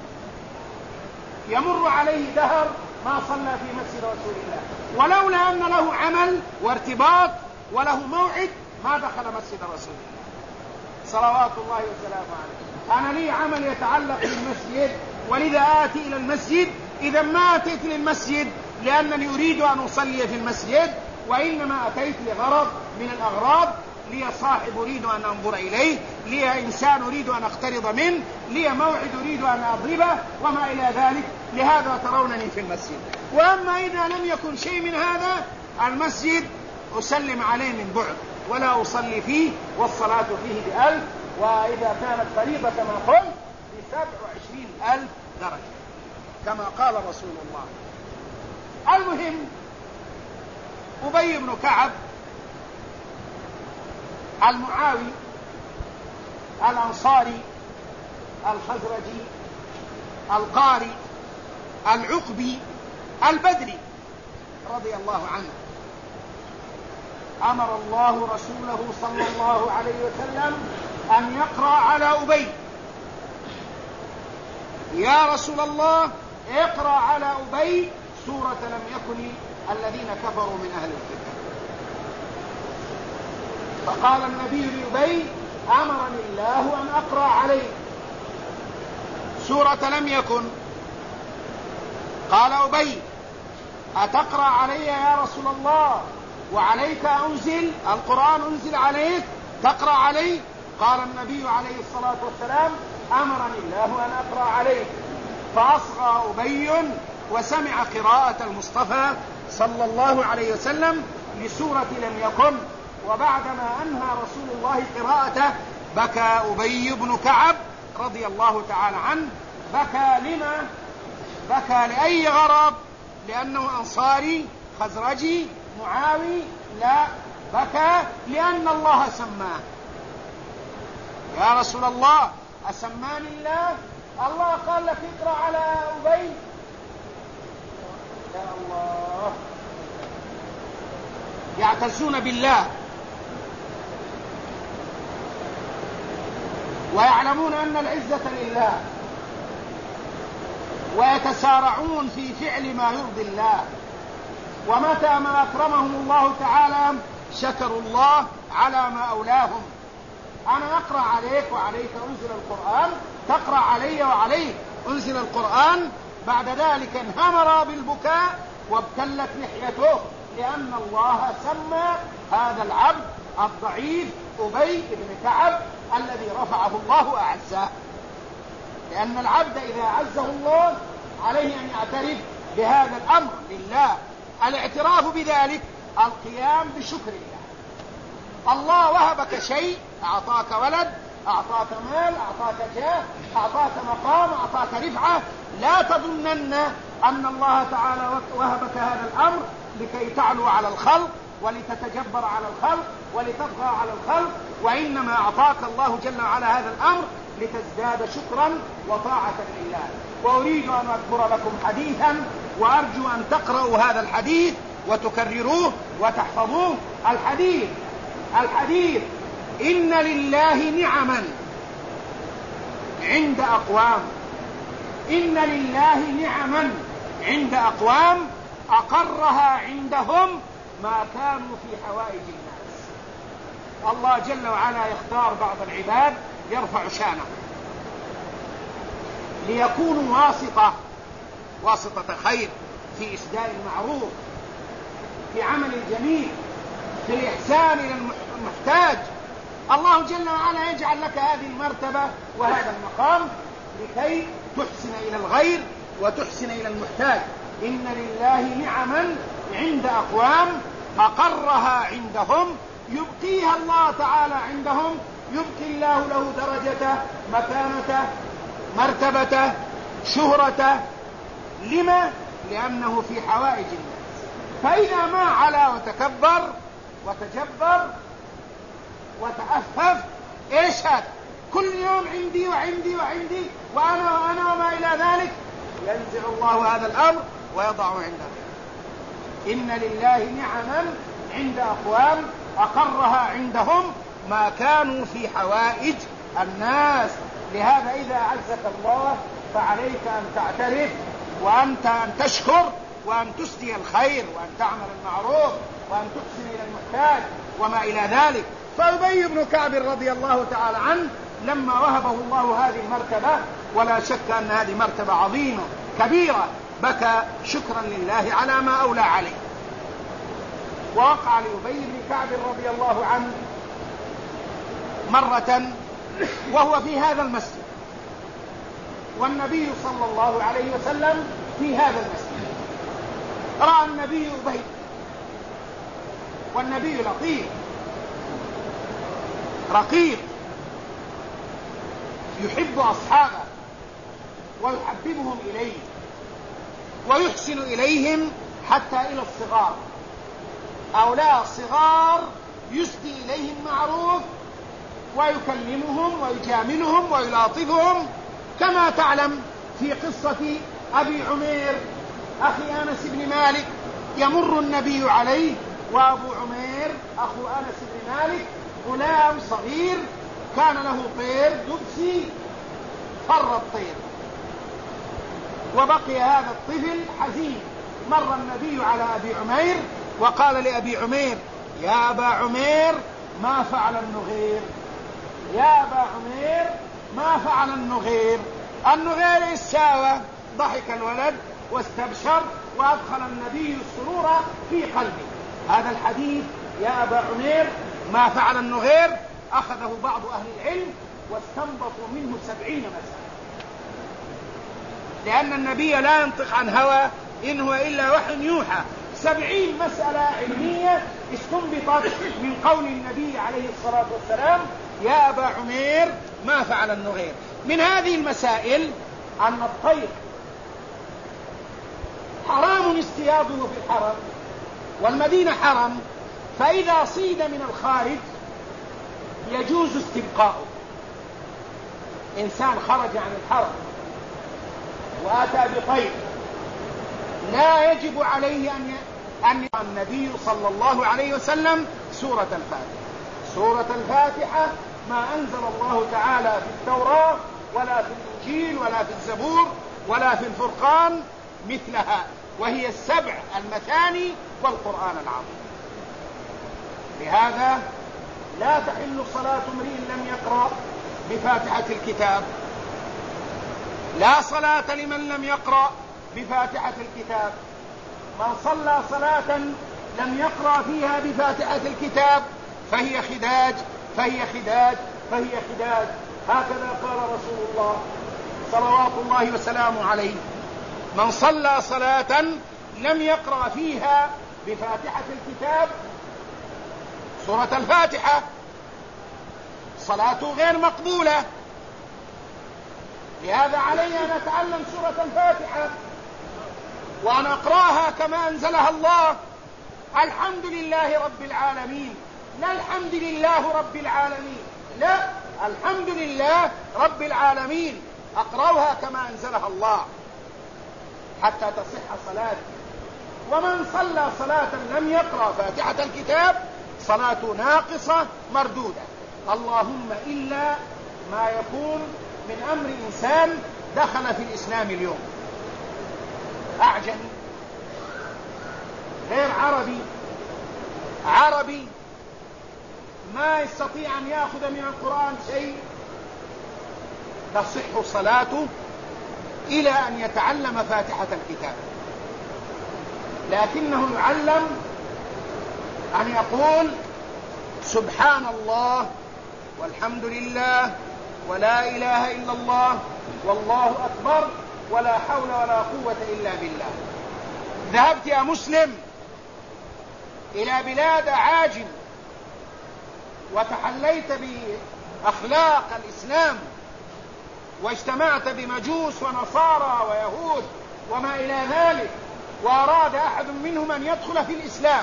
يمر عليه دهر ما صلى في مسجد رسول الله، ولولا أن له عمل وارتباط وله موعد ما دخل مسجد رسول الله صلوات الله وسلامه عليه. أنا لي عمل يتعلق بالمسجد ولذا آتي إلى المسجد. إذا ما أتيت للمسجد لأنني أريد أن أصلي في المسجد، وإنما أتيت لغرض من الأغراض: لي صاحب أريد أن أنظر إليه، لي إنسان أريد أن أقترض منه، لي موعد أريد أن أضربه وما إلى ذلك. لهذا ترونني في المسجد. وأما إذا لم يكن شيء من هذا، المسجد أسلم عليه من بعد ولا أصلي فيه، والصلاة فيه ب1000، وإذا كانت فريضة كما قلت ب27,000 درجة كما قال رسول الله. المهم، أبي بن كعب المعاوي الأنصاري الخزرجي القاري العقبي البدري رضي الله عنه، أمر الله رسوله صلى الله عليه وسلم أن يقرأ على أبي: يا رسول الله اقرأ على أبي سورة لم يكن الذين كفروا من أهل الكتاب. فقال النبي لأبي: أمرني الله أن أقرأ عليه سورة لم يكن. قال أبي: أتقرأ علي يا رسول الله وعليك أنزل القرآن، أنزل عليك، تقرأ علي؟ قال النبي عليه الصلاة والسلام: أمرني الله أن أقرأ عليه. فأصغى أبي وسمع قراءة المصطفى صلى الله عليه وسلم لسورة لم يكن. وبعدما أنهى رسول الله قراءته بكى أبي بن كعب رضي الله تعالى عنه. بكى لما؟ بكى لأي غرض؟ لأنه أنصاري خزرجي معاوي؟ لا، بكى لأن الله سماه. يا رسول الله أسماني الله؟ الله قال لك اقرأ على أبي. يا الله، يعتزون بالله ويعلمون أن العزة لله، ويتسارعون في فعل ما يرضي الله، ومتى ما أكرمهم الله تعالى شكروا الله على ما أولاهم. أنا أقرأ عليك وعليك أنزل القرآن، تقرأ علي وعليك أنزل القرآن. بعد ذلك انهمر بالبكاء وابتلت لحيته، لأن الله سمى هذا العبد الضعيف أبي بن كعب الذي رفعه الله أعزه. لأن العبد إذا أعزه الله عليه أن يعترف بهذا الأمر لله. الاعتراف بذلك القيام بشكر الله. الله وهبك شيء، أعطاك ولد، أعطاك مال، أعطاك جاه، أعطاك مقام، أعطاك رفعة. لا تظنن أن الله تعالى وهبك هذا الأمر لكي تعلو على الخلق ولتتجبر على الخلق ولتطغى على الخلق، وإنما أعطاك الله جل وعلا هذا الأمر لتزداد شكرا وطاعة لله. وأريد أن أذكر لكم حديثا، وأرجو أن تقرأوا هذا الحديث وتكرروه وتحفظوه. الحديث: إن لله نعما عند أقوام، إن لله نعما عند أقوام أقرها عندهم ما كانوا في حوائج الناس. الله جل وعلا يختار بعض العباد يرفع شانه ليكونوا واسطة خير في إسداء المعروف، في عمل الجميل، في الإحسان إلى المحتاج. الله جل وعلا يجعل لك هذه المرتبة وهذا المقام لكي تحسن إلى الغير وتحسن إلى المحتاج. إن لله نعما عند أقوام أقرها عندهم يبقيها الله تعالى عندهم، يبقي الله له درجته، مكانته، مرتبته، شهرته. لما؟ لأنه في حوائج الناس. فإذا ما علا وتكبر وتجبر وتأفف، إيش هذا؟ كل يوم عندي وعندي وعندي وأنا وما إلى ذلك، ينزع الله هذا الأمر ويضعه عنده. إن لله نعما عند أقوام أقرها عندهم ما كانوا في حوائج الناس. لهذا إذا أعزك الله فعليك أن تعترف وأنت أن تشكر وأن تسدي الخير وأن تعمل المعروف وأن تحسن إلى المحتاج وما إلى ذلك. فأبي بن كعب رضي الله تعالى عنه لما وهبه الله هذه المرتبة، ولا شك أن هذه مرتبة عظيمة كبيرة، بكى شكرا لله على ما أولى عليه. ووقع لأبي بن كعب رضي الله عنه مرة وهو في هذا المسجد، والنبي صلى الله عليه وسلم في هذا المسجد. رأى النبي أبي، والنبي لطيف رقيق يحب أصحابه ويحببهم إليه ويحسن إليهم حتى إلى الصغار. أولاء الصغار يسدي إليهم معروف ويكلمهم ويجاملهم ويلاطفهم، كما تعلم في قصة أبي عمير أخي أنس بن مالك. يمر النبي عليه وأبو عمير أخو أنس بن مالك غلام صغير كان له طير دبسي، فر الطير وبقي هذا الطفل حزين. مر النبي على أبي عمير وقال لأبي عمير: يا أبا عمير ما فعل النغير؟ يا أبا عمير ما فعل النغير؟ النغير الساوى. ضحك الولد واستبشر وأدخل النبي السرور في قلبه. هذا الحديث يا أبا عمير ما فعل النغير أخذه بعض أهل العلم واستنبطوا منه 70 مسألة، لأن النبي لا ينطق عن هوى، إن هو إلا وحي يوحى. 70 مسألة علمية استنبطت من قول النبي عليه الصلاة والسلام: يا أبا عمير ما فعل النغير. من هذه المسائل أن الطير حرام اصطياده في الحرم، والمدينة حرم، فإذا صيد من الخارج يجوز استبقاؤه. إنسان خرج عن الحرم وآتى بطير لا يجب عليه أن النبي صلى الله عليه وسلم سورة الفاتحة. سورة الفاتحة ما أنزل الله تعالى في التوراة ولا في الإنجيل ولا في الزبور ولا في الفرقان مثلها، وهي 7 المثاني والقرآن العظيم. لهذا لا تحل صلاة امرئ لم يقرأ بفاتحة الكتاب. لا صلاة لمن لم يقرأ بفاتحة الكتاب. من صلى صلاة لم يقرأ فيها بفاتحة الكتاب فهي خداج فهي خداج فهي خداج. هكذا قال رسول الله صلوات الله وسلامه عليه: من صلى صلاة لم يقرأ فيها بفاتحة الكتاب سورة الفاتحة صلاته غير مقبولة. لهذا علينا أن نتعلم سورة الفاتحة وأن أقرأها كما أنزلها الله. الحمد لله رب العالمين، لا الحمد لله رب العالمين، لا الحمد لله رب العالمين. أقرأها كما أنزلها الله حتى تصح صلاته. ومن صلى صلاة لم يقرأ فاتحة الكتاب صلاته ناقصة مردودة، اللهم إلا ما يكون من أمر إنسان دخل في الإسلام اليوم، أعجمي غير عربي، عربي ما يستطيع أن يأخذ من القرآن شيء، تصح صلاته إلى أن يتعلم فاتحة الكتاب. لكنه يعلم أن يقول سبحان الله والحمد لله ولا إله إلا الله والله أكبر ولا حول ولا قوة إلا بالله. ذهبت يا مسلم إلى بلاد عاجم وتحليت بأخلاق الإسلام واجتمعت بمجوس ونصارى ويهود وما إلى ذلك، وأراد أحد منهم أن يدخل في الإسلام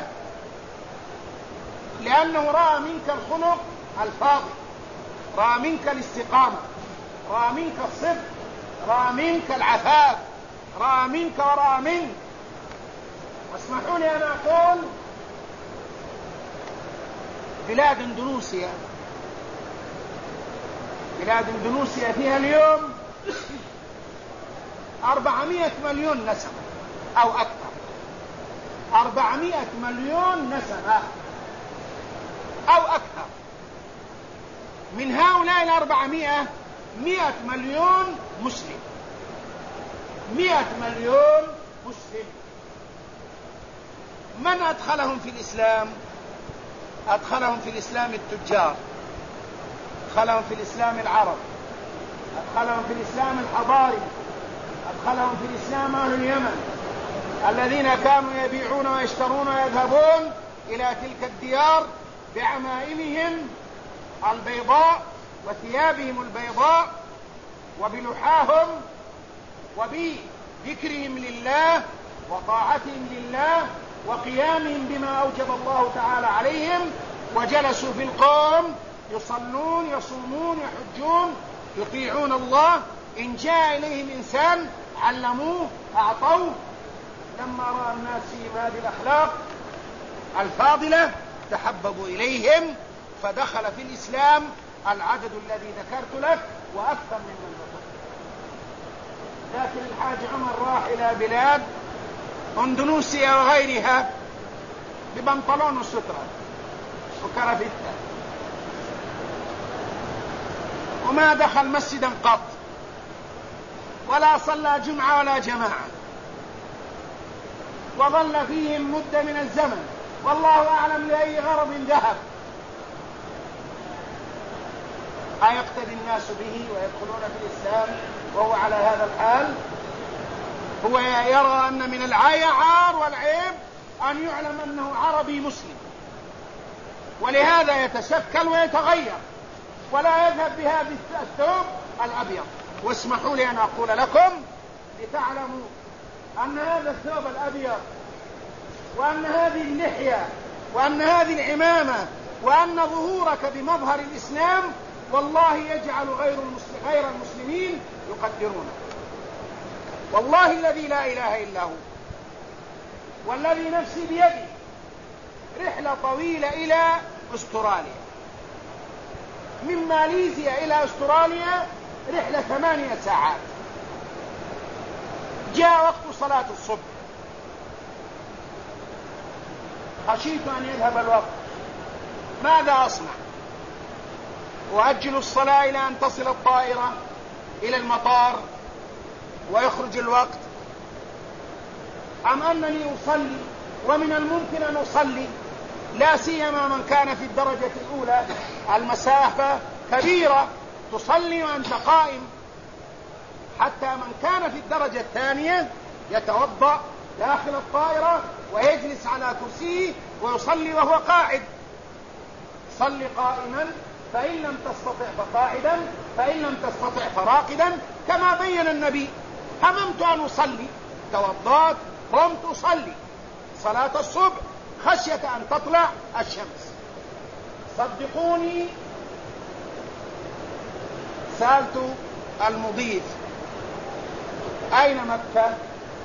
لأنه رأى منك الخلق الفاضل، رأى منك الاستقامة، رأى منك الصدق، رأى منك العفاف، رأى منك ورأى منك. واسمحوا لي أن أقول بلاد اندونيسيا، بلاد اندونيسيا فيها اليوم 400 مليون نسمة أو أكثر، 400 مليون نسمة أو أكثر. من هؤلاء 400 100 مليون مسلم، 100 مليون مسلم. من أدخلهم في الإسلام؟ أدخلهم في الإسلام التجار، أدخلهم في الإسلام العرب، أدخلهم في الإسلام الحضاري، أدخلهم في الإسلام أهل اليمن الذين كانوا يبيعون ويشترون ويذهبون إلى تلك الديار بعمائمهم البيضاء وثيابهم البيضاء وبلحاهم وبذكرهم لله وطاعتهم لله وقيامهم بما أوجب الله تعالى عليهم، وجلسوا في القوم يصلون يصومون يحجون يطيعون الله. إن جاء إليهم إنسان علموه أعطوه. لما رأى الناس فيهم هذه الأخلاق الفاضلة تحببوا إليهم، فدخل في الإسلام العدد الذي ذكرت لك وأكثر ممن ذكرت. لكن الحاج عمر راح إلى بلاد أندونيسيا وغيرها ببنطلون وسترة وكرافتة، وما دخل مسجدا قط ولا صلى جمعة ولا جماعة، وظل فيهم مدة من الزمن، والله أعلم لأي غرض ذهب. أيقتدي الناس به ويدخلون في الإسلام وهو على هذا الحال؟ هو يرى أن من العار والعيب أن يعلم أنه عربي مسلم، ولهذا يتشكل ويتغير ولا يذهب بهذا الثوب الأبيض. واسمحوا لي أن أقول لكم لتعلموا أن هذا الثوب الأبيض وأن هذه اللحية وأن هذه العمامة وأن ظهورك بمظهر الإسلام والله يجعل غير المسلمين يقدرونه، والله الذي لا إله إلا هو والذي نفسي بيده. رحلة طويلة إلى أستراليا، من ماليزيا إلى أستراليا رحلة 8 ساعات. جاء وقت صلاة الصبح، خشيت أن يذهب الوقت، ماذا أصنع؟ وأجل الصلاة إلى أن تصل الطائرة إلى المطار ويخرج الوقت، أم أنني أصلي؟ ومن الممكن أن أصلي، لا سيما من كان في الدرجة الأولى المسافة كبيرة تصلي وأنت قائم، حتى من كان في الدرجة الثانية يتوضأ داخل الطائرة ويجلس على كرسيه ويصلي وهو قاعد. صل قائما، فإن لم تستطع فقاعدا، فإن لم تستطع فراقدا، كما بين النبي. هممت أن أصلي، توضأت، قمت أصلي صلاة الصبح خشية أن تطلع الشمس. صدقوني، سألت المضيف أين مكة؟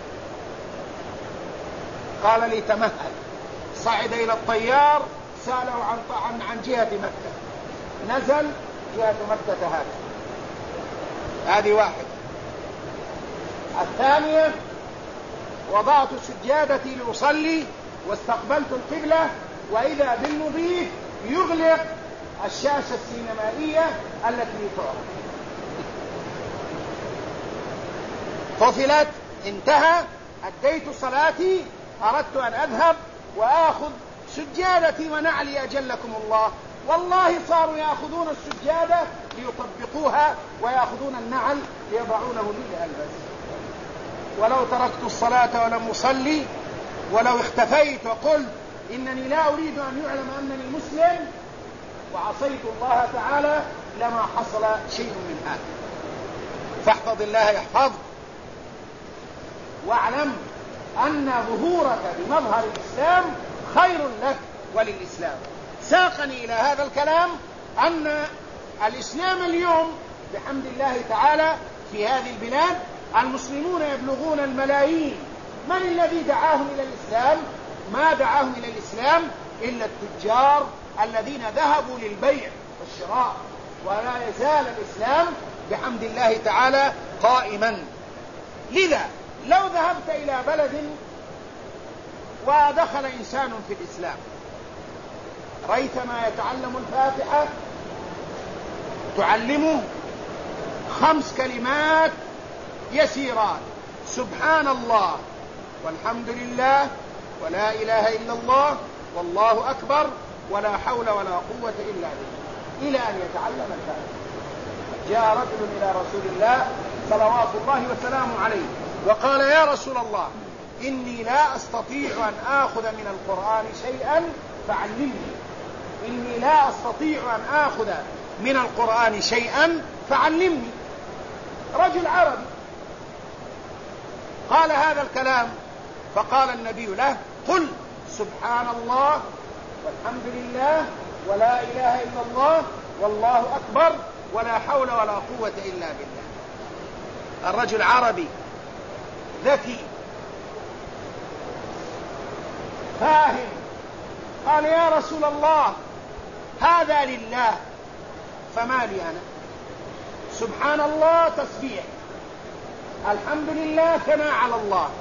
قال لي تمهل. صعد إلى الطيار، سأله عن جهة مكة، نزل جهة مكة هكذا. هذه واحد. الثانية، وضعت سجادتي لأصلي واستقبلت القبلة، وإذا بالمضيف يغلق الشاشة السينمائية التي تعرض. قفلت، انتهى، أديت صلاتي، أردت أن أذهب وآخذ سجادتي ونعلي أجلكم الله، والله صاروا يأخذون السجادة ليطبقوها ويأخذون النعل ليضعونه لي لألبس. ولو تركت الصلاة ولم أصلي، ولو اختفيت وقلت إنني لا أريد أن يعلم أنني مسلم وعصيت الله تعالى، لما حصل شيء من هذا. فاحفظ الله يحفظك، واعلم أن ظهورك بمظهر الإسلام خير لك وللإسلام. ساقني إلى هذا الكلام أن الإسلام اليوم بحمد الله تعالى في هذه البلاد المسلمون يبلغون الملايين. من الذي دعاهم إلى الإسلام؟ ما دعاهم إلى الإسلام إلا التجار الذين ذهبوا للبيع والشراء، ولا يزال الإسلام بحمد الله تعالى قائما. لذا لو ذهبت إلى بلد ودخل إنسان في الإسلام، ريثما يتعلم الفاتحة تعلمه 5 كلمات يسيرات: سبحان الله والحمد لله ولا إله إلا الله والله أكبر ولا حول ولا قوة إلا بالله، إلى أن يتعلم الفاتحة. جاء رجل إلى رسول الله صلوات الله وسلامه عليه وقال: يا رسول الله، إني لا أستطيع أن آخذ من القرآن شيئا فعلمني. إني لا أستطيع أن آخذ من القرآن شيئا فعلمني. رجل عربي قال هذا الكلام، فقال النبي له: قل سبحان الله والحمد لله ولا إله إلا الله والله أكبر ولا حول ولا قوة إلا بالله. الرجل عربي ذكي فاهم، قال: يا رسول الله، هذا لله، فما لي أنا؟ سبحان الله تسبيح، الحمد لله ثناء على الله،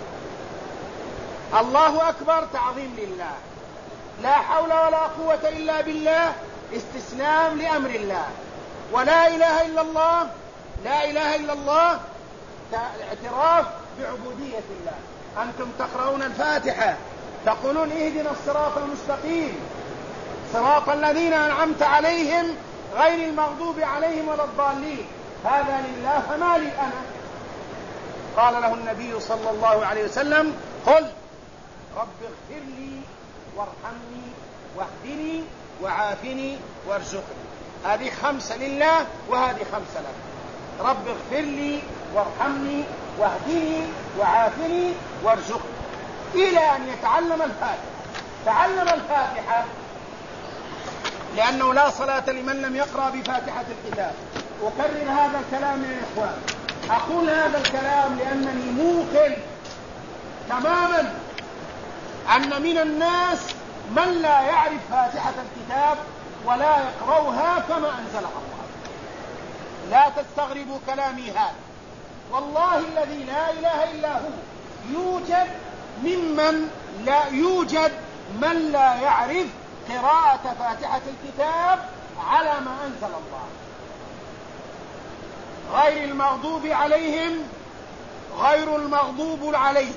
الله أكبر تعظيم لله، لا حول ولا قوة إلا بالله استسلام لأمر الله، ولا إله إلا الله، لا إله إلا الله اعتراف بعبودية الله. أنتم تقرؤون الفاتحة تقولون اهدنا الصراط المستقيم صراط الذين أنعمت عليهم غير المغضوب عليهم ولا الضالين، هذا لله فما لي أنا؟ قال له النبي صلى الله عليه وسلم قل رب اغفر لي وارحمني واهدني وعافني وارزقني. هذه 5 لله وهذه 5 لك. رب اغفر لي وارحمني واهدني وعافني وارزقني، إلى أن يتعلم الفاتحة. تعلم الفاتحة لأنه لا صلاة لمن لم يقرأ بفاتحة الكتاب. أكرر هذا الكلام يا إخوان، أقول هذا الكلام لأنني موقن تماما أن من الناس من لا يعرف فاتحة الكتاب ولا يقرأها كما أنزلها الله. لا تستغربوا كلامي هذا، والله الذي لا إله إلا هو يوجد من لا يعرف قراءة فاتحة الكتاب على ما أنزل الله، غير المغضوب عليهم غير المغضوب عليهم،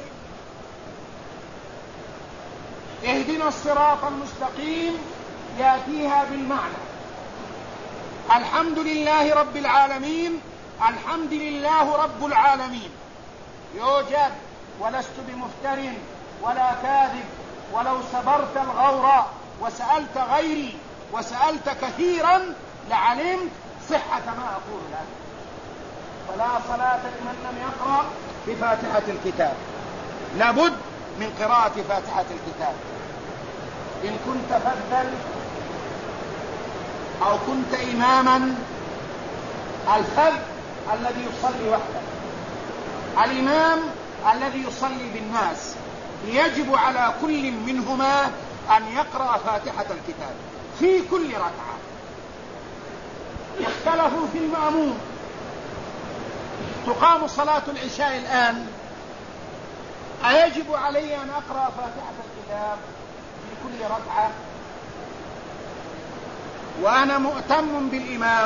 اهدنا الصراط المستقيم يأتيها بالمعنى، الحمد لله رب العالمين الحمد لله رب العالمين يوجد، ولست بمفتر ولا كاذب، ولو سبرت الغور وسألت غيري وسألت كثيرا لعلمت صحة ما أقول لك. فلا صلاة لمن لم يقرأ بفاتحة الكتاب، لابد من قراءة فاتحة الكتاب. إن كنت فذا أو كنت إماما، الفذ الذي يصلي وحده، الإمام الذي يصلي بالناس، يجب على كل منهما أن يقرأ فاتحة الكتاب في كل ركعة. اختلفوا في المأموم. تقام صلاة العشاء الآن، أيجب علي أن أقرأ فاتحة الكتاب في كل ركعة وأنا مؤتم بالإمام؟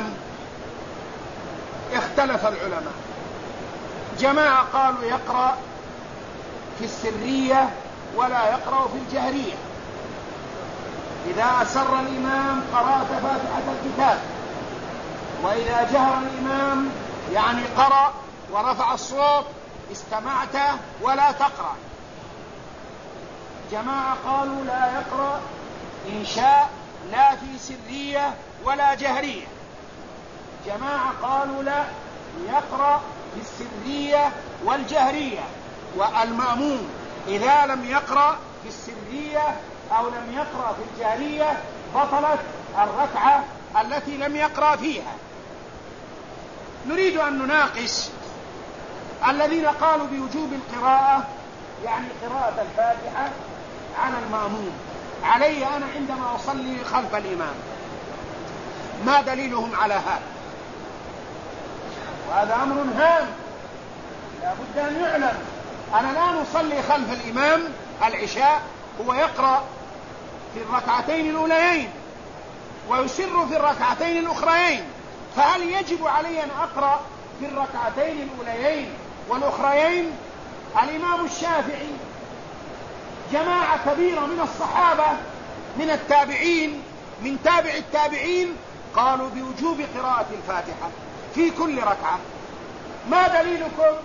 اختلف العلماء. جماعة قالوا يقرأ في السرية ولا يقرأ في الجهرية. إذا أسر الإمام قرأت فاتحة الكتاب، وإذا جهر الإمام يعني قرأ ورفع الصوت استمعت ولا تقرأ. جماعة قالوا لا يقرأ إن شاء لا في سرية ولا جهرية. جماعة قالوا لا يقرأ في السرية والجهرية، والمأموم إذا لم يقرأ في السرية أو لم يقرأ في الجهرية بطلت الركعة التي لم يقرأ فيها. نريد أن نناقش الذين قالوا بوجوب القراءة، يعني قراءة الفاتحة على المأموم، علي أنا عندما أصلي خلف الإمام، ما دليلهم على هذا؟ وهذا أمر هام لا بد أن يعلم. أنا لا نصلي خلف الإمام العشاء، هو يقرأ في الركعتين الأوليين ويسر في الركعتين الأخريين، فهل يجب علي أن أقرأ في الركعتين الأوليين والأخريين؟ الإمام الشافعي، جماعة كبيرة من الصحابة، من التابعين، من تابع التابعين، قالوا بوجوب قراءة الفاتحة في كل ركعة. ما دليلكم؟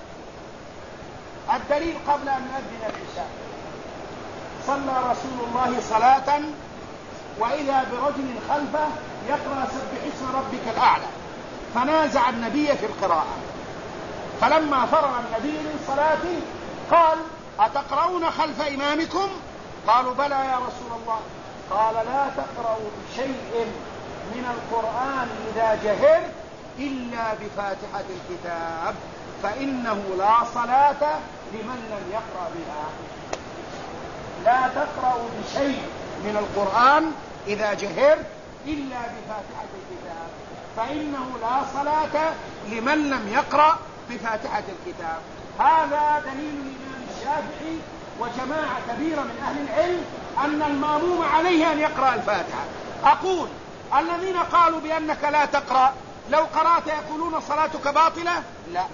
الدليل قبل أن نؤذن العشاء صلى رسول الله صلاة وإذا برجل خلفه يقرأ سبح اسم ربك الأعلى، فنازع النبي في القراءة، فلما فرغ النبي من صلاته قال أتقرؤون خلف إمامكم؟ قالوا بلى يا رسول الله. قال لا تقرأوا شيء من القرآن إذا جهر إلا بفاتحة الكتاب، فإنه لا صلاة لمن لم يقرأ بها. لا تقرأوا بشيء من القرآن إذا جهر إلا بفاتحة الكتاب، فإنه لا صلاة لمن لم يقرأ بفاتحة الكتاب. هذا دليل الإمام الشافعي وجماعة كبيرة من أهل العلم أن المأموم عليه أن يقرأ الفاتحة. أقول الذين قالوا بأنك لا تقرأ لو قرأت يقولون صلاتك باطلة؟ لا.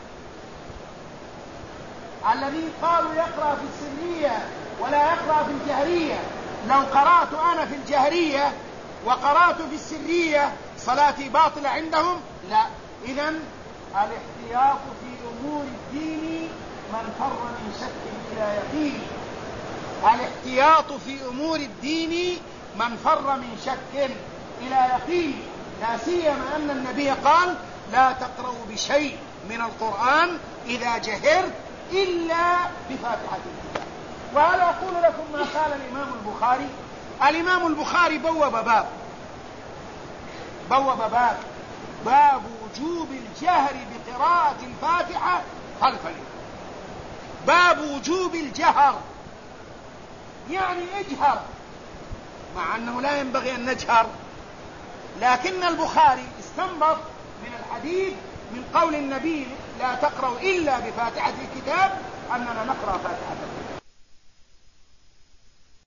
الذين قالوا يقرأ في السرية ولا يقرأ في الجهرية لو قرأت أنا في الجهرية وقرأت في السرية صلاتي باطلة عندهم؟ لا. إذن الاحتياط في أمور الدين من فر من شك إلى يقين. الاحتياط في أمور الدين من فر من شك إلى يقين، لا سيما أن النبي قال لا تقرأوا بشيء من القرآن إذا جهرت إلا بفاتحة الكتاب. وهذا أقول لكم ما قال الإمام البخاري. الإمام البخاري بوب باب وجوب الجهر بقراءة الفاتحة خلف الإمام. باب وجوب الجهر يعني اجهر، مع أنه لا ينبغي أن نجهر، لكن البخاري استنبط من الحديث من قول النبي لا تقرأ إلا بفاتحة الكتاب أننا نقرأ فاتحة الكتاب.